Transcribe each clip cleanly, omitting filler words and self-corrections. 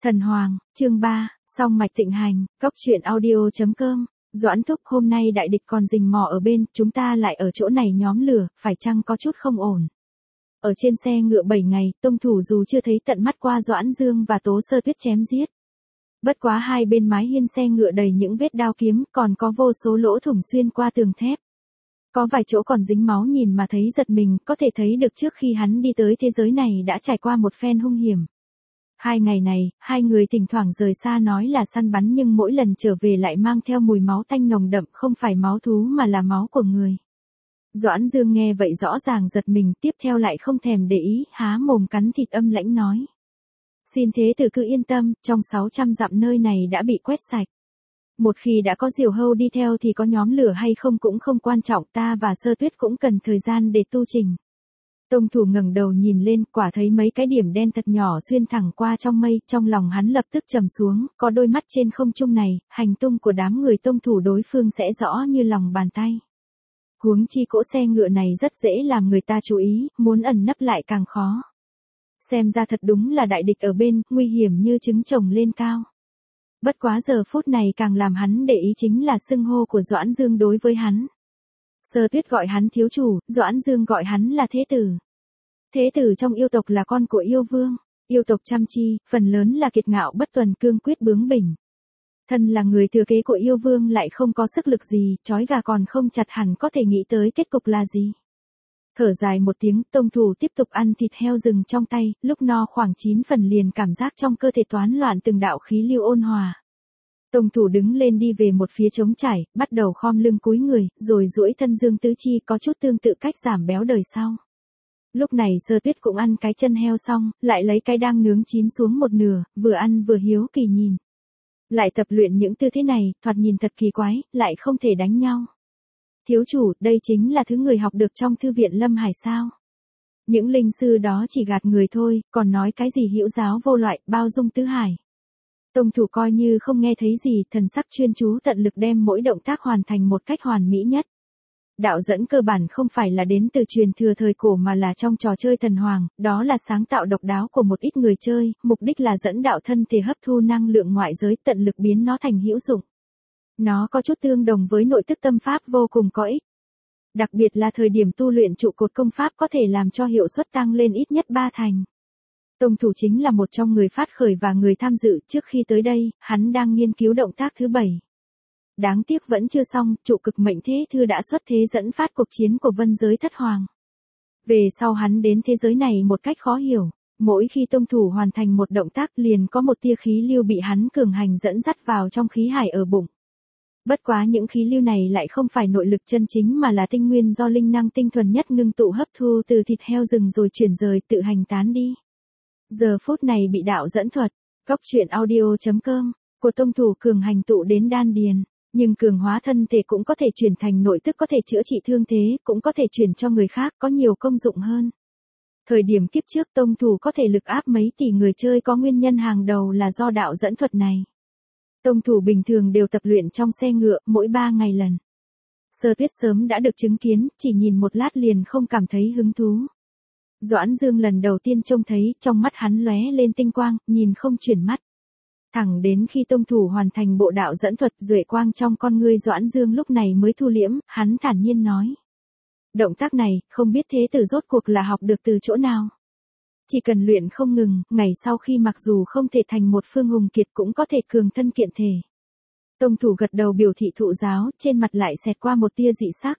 Thần Hoàng, chương 3, song mạch tịnh hành, cốc truyện audio.com. Doãn Thúc, hôm nay đại địch còn rình mò ở bên, chúng ta lại ở chỗ này nhóm lửa, phải chăng có chút không ổn. Ở trên xe ngựa 7 ngày, Tông Thủ dù chưa thấy tận mắt qua Doãn Dương và Tố Sơ Tuyết chém giết. Bất quá hai bên mái hiên xe ngựa đầy những vết đao kiếm, còn có vô số lỗ thủng xuyên qua tường thép. Có vài chỗ còn dính máu, nhìn mà thấy giật mình, có thể thấy được trước khi hắn đi tới thế giới này đã trải qua một phen hung hiểm. 2 ngày này, hai người thỉnh thoảng rời xa nói là săn bắn, nhưng mỗi lần trở về lại mang theo mùi máu tanh nồng đậm, không phải máu thú mà là máu của người. Doãn Dương nghe vậy rõ ràng giật mình, tiếp theo lại không thèm để ý, há mồm cắn thịt, âm lãnh nói: Xin thế tử cứ yên tâm, trong 600 dặm nơi này đã bị quét sạch. Một khi đã có Diều Hâu đi theo thì có nhóm lửa hay không cũng không quan trọng, ta và Sơ Tuyết cũng cần thời gian để tu trình. Tông Thủ ngẩng đầu nhìn lên, quả thấy mấy cái điểm đen thật nhỏ xuyên thẳng qua trong mây, trong lòng hắn lập tức trầm xuống, có đôi mắt trên không trung này, hành tung của đám người Tông Thủ đối phương sẽ rõ như lòng bàn tay. Huống chi cỗ xe ngựa này rất dễ làm người ta chú ý, muốn ẩn nấp lại càng khó. Xem ra thật đúng là đại địch ở bên, nguy hiểm như trứng chồng lên cao. Bất quá giờ phút này càng làm hắn để ý chính là xưng hô của Doãn Dương đối với hắn. Sơ Tuyết gọi hắn thiếu chủ, Doãn Dương gọi hắn là thế tử. Thế tử trong yêu tộc là con của yêu vương, yêu tộc chăm chi, phần lớn là kiệt ngạo bất tuần, cương quyết bướng bỉnh. Thân là người thừa kế của yêu vương lại không có sức lực gì, trói gà còn không chặt, hẳn có thể nghĩ tới kết cục là gì. Thở dài một tiếng, Tông Thủ tiếp tục ăn thịt heo rừng trong tay, lúc no khoảng 9 phần liền cảm giác trong cơ thể toán loạn từng đạo khí lưu ôn hòa. Tông Thủ đứng lên đi về một phía trống trải, bắt đầu khom lưng cúi người, rồi duỗi thân dương tứ chi, có chút tương tự cách giảm béo đời sau. Lúc này Sơ Tuyết cũng ăn cái chân heo xong, lại lấy cái đang nướng chín xuống một nửa, vừa ăn vừa hiếu kỳ nhìn. Lại tập luyện những tư thế này, thoạt nhìn thật kỳ quái, lại không thể đánh nhau. Thiếu chủ, đây chính là thứ người học được trong thư viện Lâm Hải sao? Những linh sư đó chỉ gạt người thôi, còn nói cái gì hữu giáo vô loại, bao dung tứ hải. Tông Thủ coi như không nghe thấy gì, thần sắc chuyên chú tận lực đem mỗi động tác hoàn thành một cách hoàn mỹ nhất. Đạo dẫn cơ bản không phải là đến từ truyền thừa thời cổ mà là trong trò chơi Thần Hoàng, đó là sáng tạo độc đáo của một ít người chơi, mục đích là dẫn đạo thân thể hấp thu năng lượng ngoại giới, tận lực biến nó thành hữu dụng. Nó có chút tương đồng với nội thức tâm pháp, vô cùng có ích. Đặc biệt là thời điểm tu luyện trụ cột công pháp có thể làm cho hiệu suất tăng lên ít nhất 3 thành. Tông Thủ chính là một trong người phát khởi và người tham dự, trước khi tới đây, hắn đang nghiên cứu động tác thứ 7. Đáng tiếc vẫn chưa xong, trụ cực mệnh thế thư đã xuất thế dẫn phát cuộc chiến của vân giới thất hoàng. Về sau hắn đến thế giới này một cách khó hiểu, mỗi khi Tông Thủ hoàn thành một động tác liền có một tia khí lưu bị hắn cường hành dẫn dắt vào trong khí hải ở bụng. Bất quá những khí lưu này lại không phải nội lực chân chính mà là tinh nguyên do linh năng tinh thuần nhất ngưng tụ hấp thu từ thịt heo rừng rồi chuyển rời tự hành tán đi. Giờ phút này bị đạo dẫn thuật, cốc truyện audio.com, của Tông Thủ cường hành tụ đến đan điền. Nhưng cường hóa thân thể cũng có thể chuyển thành nội tức, có thể chữa trị thương thế, cũng có thể chuyển cho người khác, có nhiều công dụng hơn. Thời điểm kiếp trước Tông Thủ có thể lực áp mấy tỷ người chơi, có nguyên nhân hàng đầu là do đạo dẫn thuật này. Tông Thủ bình thường đều tập luyện trong xe ngựa, mỗi 3 ngày lần. Sơ Tuyết sớm đã được chứng kiến, chỉ nhìn một lát liền không cảm thấy hứng thú. Doãn Dương lần đầu tiên trông thấy, trong mắt hắn lóe lên tinh quang, nhìn không chuyển mắt. Thẳng đến khi Tông Thủ hoàn thành bộ đạo dẫn thuật, duệ quang trong con ngươi Doãn Dương lúc này mới thu liễm, hắn thản nhiên nói: Động tác này, không biết thế tử rốt cuộc là học được từ chỗ nào. Chỉ cần luyện không ngừng, ngày sau khi mặc dù không thể thành một phương hùng kiệt cũng có thể cường thân kiện thể. Tông Thủ gật đầu biểu thị thụ giáo, trên mặt lại xẹt qua một tia dị sắc.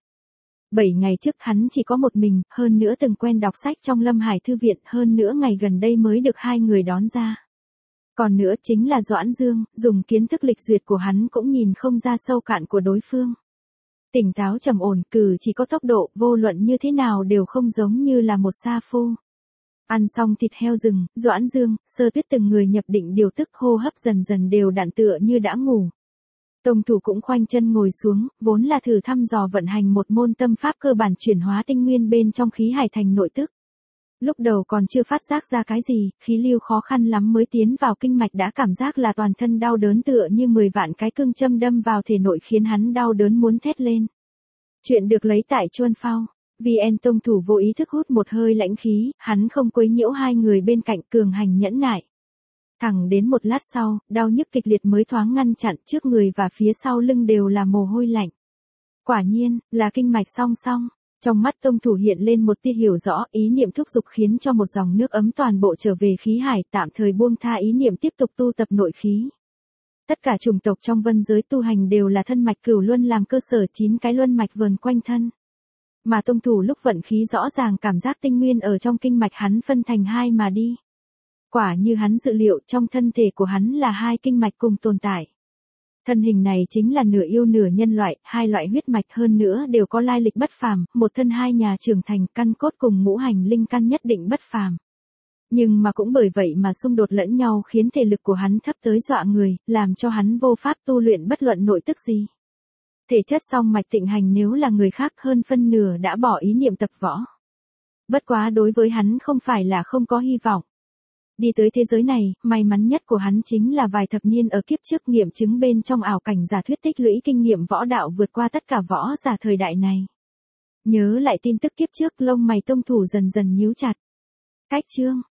7 ngày trước hắn chỉ có một mình, hơn nữa từng quen đọc sách trong Lâm Hải thư viện, hơn nữa ngày gần đây mới được 2 người đón ra. Còn nữa chính là Doãn Dương, dùng kiến thức lịch duyệt của hắn cũng nhìn không ra sâu cạn của đối phương. Tỉnh táo trầm ổn, cử chỉ có tốc độ, vô luận như thế nào đều không giống như là một sa phu. Ăn xong thịt heo rừng, Doãn Dương, Sơ Tuyết từng người nhập định điều tức, hô hấp dần dần đều đặn tựa như đã ngủ. Tông Thủ cũng khoanh chân ngồi xuống, vốn là thử thăm dò vận hành một môn tâm pháp cơ bản chuyển hóa tinh nguyên bên trong khí hải thành nội tức. Lúc đầu còn chưa phát giác ra cái gì, khí lưu khó khăn lắm mới tiến vào kinh mạch đã cảm giác là toàn thân đau đớn tựa như 10 vạn cái cương châm đâm vào thể nội, khiến hắn đau đớn muốn thét lên. Chuyện được lấy tại Chuan Phao. VN. Tông Thủ vô ý thức hút một hơi lãnh khí, hắn không quấy nhiễu hai người bên cạnh, cường hành nhẫn nại. Thẳng đến một lát sau, đau nhức kịch liệt mới thoáng ngăn chặn, trước người và phía sau lưng đều là mồ hôi lạnh. Quả nhiên, là kinh mạch song song. Trong mắt Tông Thủ hiện lên một tia hiểu rõ, ý niệm thúc giục khiến cho một dòng nước ấm toàn bộ trở về khí hải, tạm thời buông tha ý niệm tiếp tục tu tập nội khí. Tất cả chủng tộc trong vân giới tu hành đều là thân mạch cửu luân làm cơ sở, 9 cái luân mạch vờn quanh thân. Mà Tông Thủ lúc vận khí rõ ràng cảm giác tinh nguyên ở trong kinh mạch hắn phân thành 2 mà đi. Quả như hắn dự liệu, trong thân thể của hắn là 2 kinh mạch cùng tồn tại. Thân hình này chính là nửa yêu nửa nhân loại, 2 loại huyết mạch hơn nữa đều có lai lịch bất phàm, một thân 2 nhà trưởng thành, căn cốt cùng ngũ hành linh căn nhất định bất phàm. Nhưng mà cũng bởi vậy mà xung đột lẫn nhau khiến thể lực của hắn thấp tới dọa người, làm cho hắn vô pháp tu luyện bất luận nội tức gì. Thể chất song mạch tịnh hành nếu là người khác hơn phân nửa đã bỏ ý niệm tập võ. Bất quá đối với hắn không phải là không có hy vọng. Đi tới thế giới này, may mắn nhất của hắn chính là vài thập niên ở kiếp trước nghiệm chứng bên trong ảo cảnh giả thuyết tích lũy kinh nghiệm võ đạo vượt qua tất cả võ giả thời đại này. Nhớ lại tin tức kiếp trước, lông mày Tông Thủ dần dần nhíu chặt. Cách chương